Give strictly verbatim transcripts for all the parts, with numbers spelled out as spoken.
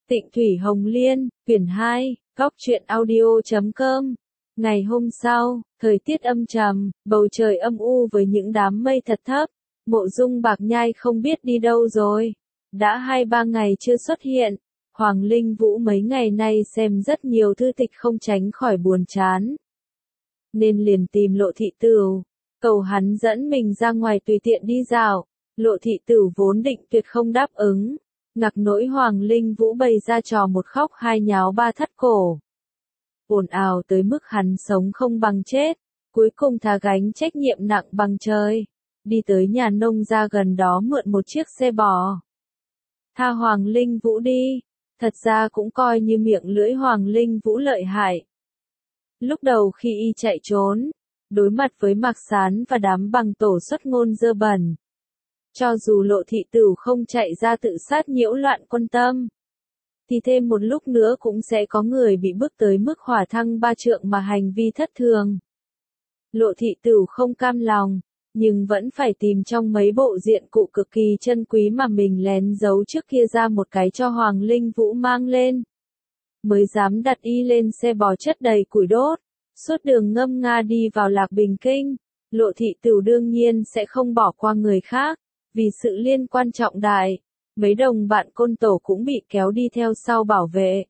Tịnh Thủy Hồng Liên, quyển hai, góc truyện audio chấm com. Ngày hôm sau, thời tiết âm trầm, bầu trời âm u với những đám mây thật thấp. Mộ Dung Bạc Nhai không biết đi đâu rồi. Đã hai ba ngày chưa xuất hiện. Hoàng Linh Vũ mấy ngày nay xem rất nhiều thư tịch không tránh khỏi buồn chán. Nên liền tìm Lộ Thị Tửu, cầu hắn dẫn mình ra ngoài tùy tiện đi dạo. Lộ Thị Tửu vốn định tuyệt không đáp ứng. Ngạc nỗi Hoàng Linh Vũ bày ra trò một khóc hai nháo ba thắt cổ. Ồn ào tới mức hắn sống không bằng chết, cuối cùng thà gánh trách nhiệm nặng bằng trời. Đi tới nhà nông gia gần đó mượn một chiếc xe bò. Tha Hoàng Linh Vũ đi, thật ra cũng coi như miệng lưỡi Hoàng Linh Vũ lợi hại. Lúc đầu khi y chạy trốn, đối mặt với Mạc Sán và đám bằng tổ xuất ngôn dơ bẩn. Cho dù Lộ Thị Tửu không chạy ra tự sát nhiễu loạn quân tâm, thì thêm một lúc nữa cũng sẽ có người bị bức tới mức hỏa thăng ba trượng mà hành vi thất thường. Lộ Thị Tửu không cam lòng, nhưng vẫn phải tìm trong mấy bộ diện cụ cực kỳ chân quý mà mình lén giấu trước kia ra một cái cho Hoàng Linh Vũ mang lên. Mới dám đặt y lên xe bò chất đầy củi đốt, suốt đường ngâm nga đi vào Lạc Bình Kinh. Lộ Thị Tửu đương nhiên sẽ không bỏ qua người khác. Vì sự liên quan trọng đại, mấy đồng bạn côn tổ cũng bị kéo đi theo sau bảo vệ.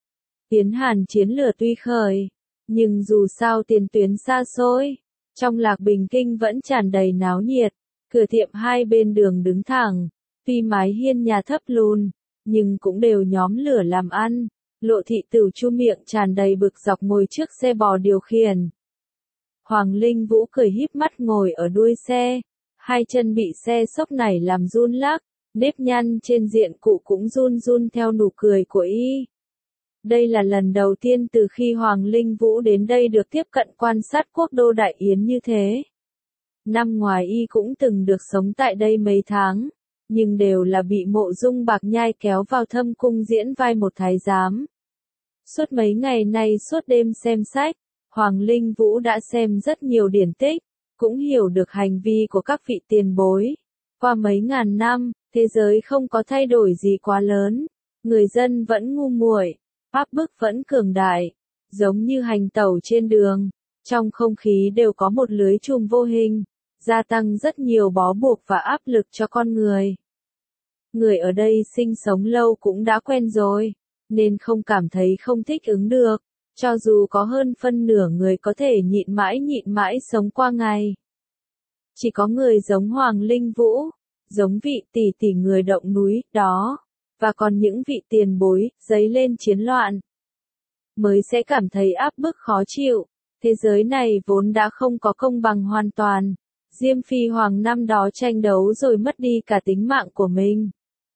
Tiến Hàn chiến lửa tuy khởi, nhưng dù sao tiền tuyến xa xôi, trong Lạc Bình Kinh vẫn tràn đầy náo nhiệt, cửa tiệm hai bên đường đứng thẳng, tuy mái hiên nhà thấp lùn, nhưng cũng đều nhóm lửa làm ăn. Lộ Thị Tửu chu miệng tràn đầy bực dọc ngồi trước xe bò điều khiển. Hoàng Linh Vũ cười híp mắt ngồi ở đuôi xe. Hai chân bị xe sốc nảy làm run lắc, nếp nhăn trên diện cụ cũng run run theo nụ cười của y. Đây là lần đầu tiên từ khi Hoàng Linh Vũ đến đây được tiếp cận quan sát quốc đô Đại Yến như thế. Năm ngoài y cũng từng được sống tại đây mấy tháng, nhưng đều là bị Mộ Dung Bạc Nhai kéo vào thâm cung diễn vai một thái giám. Suốt mấy ngày nay suốt đêm xem sách, Hoàng Linh Vũ đã xem rất nhiều điển tích. Cũng hiểu được hành vi của các vị tiền bối. Qua mấy ngàn năm, thế giới không có thay đổi gì quá lớn. Người dân vẫn ngu muội, áp bức vẫn cường đại. Giống như hành tẩu trên đường, trong không khí đều có một lưới chùm vô hình, gia tăng rất nhiều bó buộc và áp lực cho con người. Người ở đây sinh sống lâu cũng đã quen rồi, nên không cảm thấy không thích ứng được. Cho dù có hơn phân nửa người có thể nhịn mãi nhịn mãi sống qua ngày. Chỉ có người giống Hoàng Linh Vũ, giống vị tỷ tỷ người động núi, đó, và còn những vị tiền bối, dấy lên chiến loạn, mới sẽ cảm thấy áp bức khó chịu. Thế giới này vốn đã không có công bằng hoàn toàn. Diêm Phi Hoàng năm đó tranh đấu rồi mất đi cả tính mạng của mình.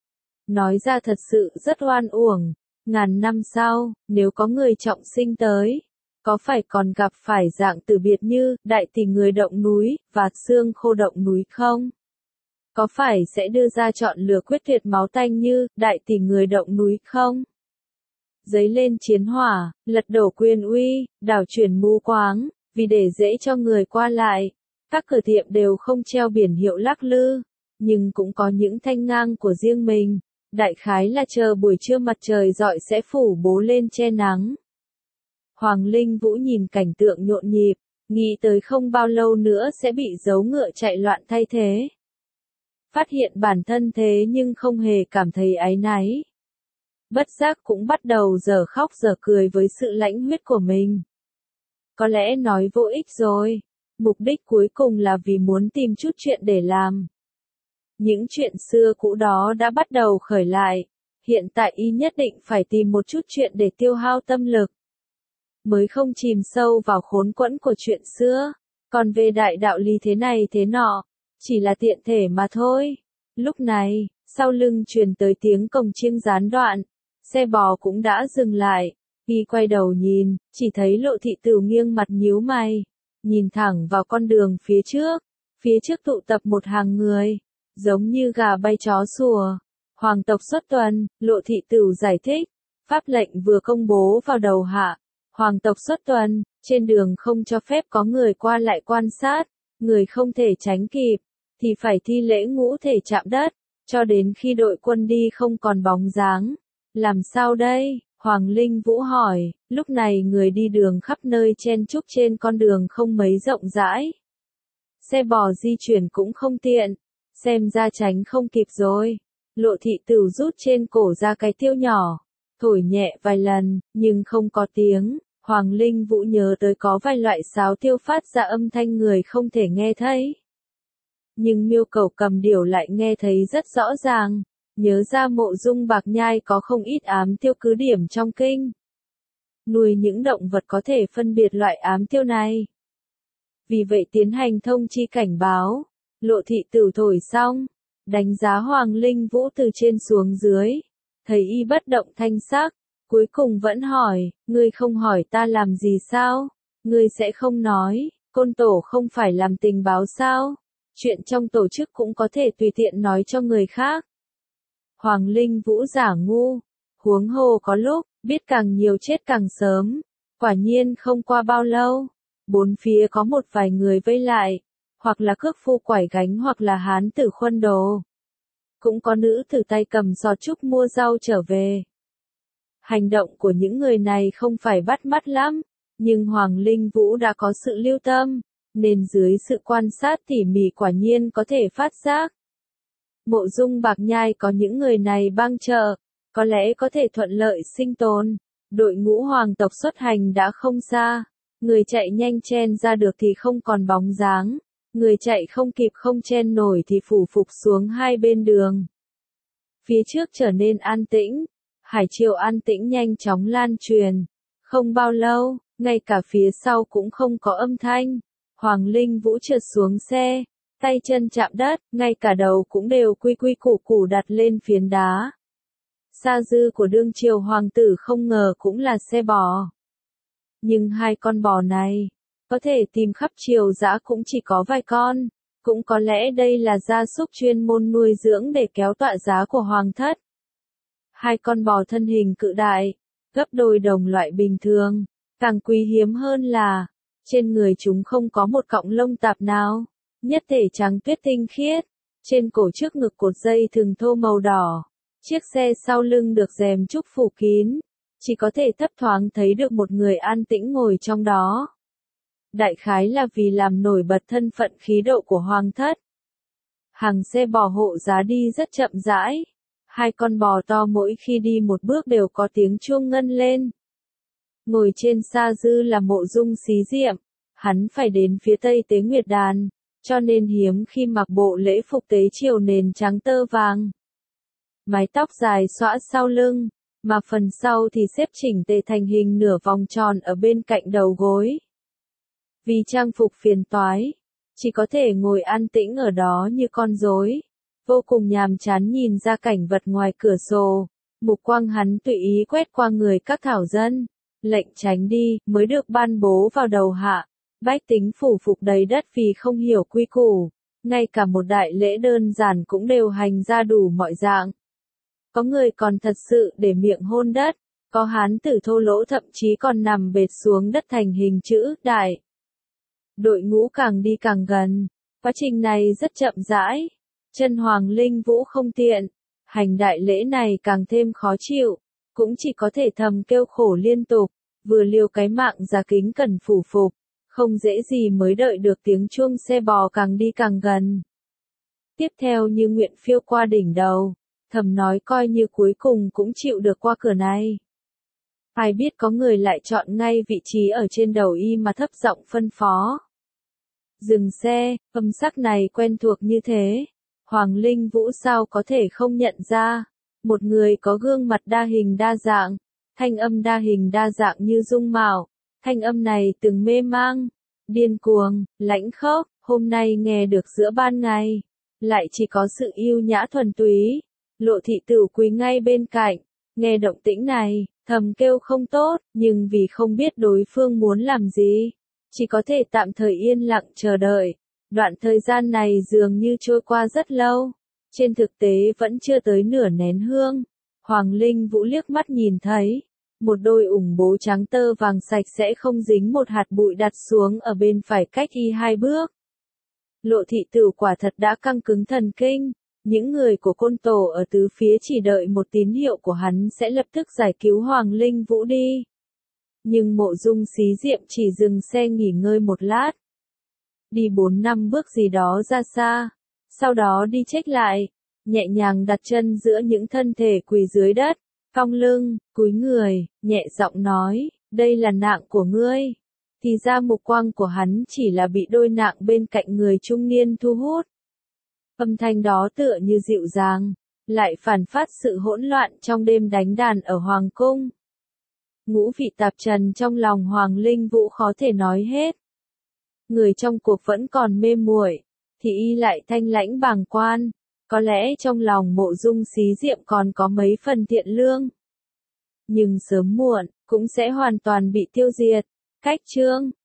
Nói ra thật sự rất oan uổng. Ngàn năm sau, nếu có người trọng sinh tới, có phải còn gặp phải dạng tử biệt như đại tỷ người động núi và xương khô động núi không? Có phải sẽ đưa ra chọn lựa quyết tuyệt máu tanh như đại tỷ người động núi không? Dấy lên chiến hỏa, lật đổ quyền uy, đảo chuyển mù quáng, vì để dễ cho người qua lại. Các cửa tiệm đều không treo biển hiệu lắc lư, nhưng cũng có những thanh ngang của riêng mình. Đại khái là chờ buổi trưa mặt trời rọi sẽ phủ bố lên che nắng. Hoàng Linh Vũ nhìn cảnh tượng nhộn nhịp, nghĩ tới không bao lâu nữa sẽ bị gấu ngựa chạy loạn thay thế. Phát hiện bản thân thế nhưng không hề cảm thấy áy náy. Bất giác cũng bắt đầu giờ khóc giờ cười với sự lãnh huyết của mình. Có lẽ nói vô ích rồi, mục đích cuối cùng là vì muốn tìm chút chuyện để làm. Những chuyện xưa cũ đó đã bắt đầu khởi lại, hiện tại y nhất định phải tìm một chút chuyện để tiêu hao tâm lực. Mới không chìm sâu vào khốn quẫn của chuyện xưa, còn về đại đạo lý thế này thế nọ, chỉ là tiện thể mà thôi. Lúc này, sau lưng truyền tới tiếng cồng chiêng gián đoạn, xe bò cũng đã dừng lại, y quay đầu nhìn, chỉ thấy Lộ Thị Tửu nghiêng mặt nhíu mày, nhìn thẳng vào con đường phía trước, phía trước tụ tập một hàng người. Giống như gà bay chó sủa. Hoàng tộc xuất tuần, Lộ Thị Tửu giải thích. Pháp lệnh vừa công bố vào đầu hạ. Hoàng tộc xuất tuần, trên đường không cho phép có người qua lại quan sát. Người không thể tránh kịp, thì phải thi lễ ngũ thể chạm đất. Cho đến khi đội quân đi không còn bóng dáng. Làm sao đây? Hoàng Linh Vũ hỏi, lúc này người đi đường khắp nơi chen chúc trên con đường không mấy rộng rãi. Xe bò di chuyển cũng không tiện, xem ra tránh không kịp rồi. Lộ Thị Tửu rút trên cổ ra cái tiêu nhỏ, thổi nhẹ vài lần, nhưng không có tiếng. Hoàng Linh Vũ nhớ tới có vài loại sáo tiêu phát ra âm thanh người không thể nghe thấy. Nhưng Miêu Cẩu Cầm Điểu lại nghe thấy rất rõ ràng, nhớ ra Mộ Dung Bạc Nhai có không ít ám tiêu cứ điểm trong kinh. Nuôi những động vật có thể phân biệt loại ám tiêu này. Vì vậy tiến hành thông chi cảnh báo. Lộ Thị Tửu thổi xong, đánh giá Hoàng Linh Vũ từ trên xuống dưới, thấy y bất động thanh sắc, cuối cùng vẫn hỏi, ngươi không hỏi ta làm gì sao? Ngươi sẽ không nói, Côn Tổ không phải làm tình báo sao? Chuyện trong tổ chức cũng có thể tùy tiện nói cho người khác. Hoàng Linh Vũ giả ngu, huống hồ có lúc, biết càng nhiều chết càng sớm. Quả nhiên không qua bao lâu, bốn phía có một vài người vây lại, hoặc là cước phu quải gánh hoặc là hán tử khuân đồ. Cũng có nữ tử tay cầm giò trúc mua rau trở về. Hành động của những người này không phải bắt mắt lắm, nhưng Hoàng Linh Vũ đã có sự lưu tâm, nên dưới sự quan sát tỉ mỉ quả nhiên có thể phát giác. Mộ Dung Bạc Nhai có những người này bang trợ, có lẽ có thể thuận lợi sinh tồn. Đội ngũ hoàng tộc xuất hành đã không xa, người chạy nhanh chen ra được thì không còn bóng dáng, người chạy không kịp không chen nổi thì phủ phục xuống hai bên đường. Phía trước trở nên an tĩnh, hải triều an tĩnh nhanh chóng lan truyền. Không bao lâu, ngay cả phía sau cũng không có âm thanh. Hoàng Linh Vũ trượt xuống xe, tay chân chạm đất, ngay cả đầu cũng đều quy quy củ củ đặt lên phiến đá. Sa dư của đương triều hoàng tử không ngờ cũng là xe bò. Nhưng hai con bò này, có thể tìm khắp triều dã cũng chỉ có vài con, cũng có lẽ đây là gia súc chuyên môn nuôi dưỡng để kéo tọa giá của hoàng thất. Hai con bò thân hình cự đại, gấp đôi đồng loại bình thường, càng quý hiếm hơn là, trên người chúng không có một cọng lông tạp nào, nhất thể trắng tuyết tinh khiết, trên cổ trước ngực cột dây thừng thô màu đỏ, chiếc xe sau lưng được rèm trúc phủ kín, chỉ có thể thấp thoáng thấy được một người an tĩnh ngồi trong đó. Đại khái là vì làm nổi bật thân phận khí độ của hoàng thất. Hàng xe bò hộ giá đi rất chậm rãi, hai con bò to mỗi khi đi một bước đều có tiếng chuông ngân lên. Ngồi trên sa dư là Mộ Dung Xí Diệm, hắn phải đến phía tây Tế Nguyệt Đàn, cho nên hiếm khi mặc bộ lễ phục tế triều nền trắng tơ vàng. Mái tóc dài xõa sau lưng, mà phần sau thì xếp chỉnh tề thành hình nửa vòng tròn ở bên cạnh đầu gối. Vì trang phục phiền toái, chỉ có thể ngồi an tĩnh ở đó như con rối, vô cùng nhàm chán nhìn ra cảnh vật ngoài cửa sổ. Mục quang hắn tùy ý quét qua người các thảo dân, lệnh tránh đi mới được ban bố vào đầu hạ. Bách tính phủ phục đầy đất vì không hiểu quy củ, ngay cả một đại lễ đơn giản cũng đều hành ra đủ mọi dạng. Có người còn thật sự để miệng hôn đất, có hán tử thô lỗ thậm chí còn nằm bệt xuống đất thành hình chữ đại. Đội ngũ càng đi càng gần, quá trình này rất chậm rãi, chân Hoàng Linh Vũ không tiện, hành đại lễ này càng thêm khó chịu, cũng chỉ có thể thầm kêu khổ liên tục, vừa liều cái mạng ra kính cẩn phủ phục, không dễ gì mới đợi được tiếng chuông xe bò càng đi càng gần. Tiếp theo Như Nguyện phiêu qua đỉnh đầu, thầm nói coi như cuối cùng cũng chịu được qua cửa này. Ai biết có người lại chọn ngay vị trí ở trên đầu y mà thấp giọng phân phó. Dừng xe, âm sắc này quen thuộc như thế. Hoàng Linh Vũ sao có thể không nhận ra. Một người có gương mặt đa hình đa dạng, thanh âm đa hình đa dạng như dung mạo. Thanh âm này từng mê mang, điên cuồng, lãnh khốc, hôm nay nghe được giữa ban ngày. Lại chỉ có sự yêu nhã thuần túy. Lộ Thị Tửu quỳ ngay bên cạnh, nghe động tĩnh này, thầm kêu không tốt, nhưng vì không biết đối phương muốn làm gì, chỉ có thể tạm thời yên lặng chờ đợi. Đoạn thời gian này dường như trôi qua rất lâu, trên thực tế vẫn chưa tới nửa nén hương. Hoàng Linh Vũ liếc mắt nhìn thấy, một đôi ủng bố trắng tơ vàng sạch sẽ không dính một hạt bụi đặt xuống ở bên phải cách y hai bước. Lộ Thị Tửu quả thật đã căng cứng thần kinh, Những người của côn tổ ở tứ phía chỉ đợi một tín hiệu của hắn sẽ lập tức giải cứu Hoàng Linh Vũ đi. Nhưng Mộ Dung Xí Diệm chỉ dừng xe nghỉ ngơi một lát. Đi bốn năm bước gì đó ra xa. Sau đó đi check lại. Nhẹ nhàng đặt chân giữa những thân thể quỳ dưới đất. Cong lưng, cúi người, nhẹ giọng nói, đây là nạng của ngươi. Thì ra mục quang của hắn chỉ là bị đôi nạng bên cạnh người trung niên thu hút. Âm thanh đó tựa như dịu dàng, lại phản phát sự hỗn loạn trong đêm đánh đàn ở Hoàng Cung. Ngũ vị tạp trần trong lòng Hoàng Linh Vũ khó thể nói hết. Người trong cuộc vẫn còn mê muội, thì y lại thanh lãnh bàng quan, có lẽ trong lòng Mộ Dung Xí Diệm còn có mấy phần thiện lương. Nhưng sớm muộn, cũng sẽ hoàn toàn bị tiêu diệt. Cách chương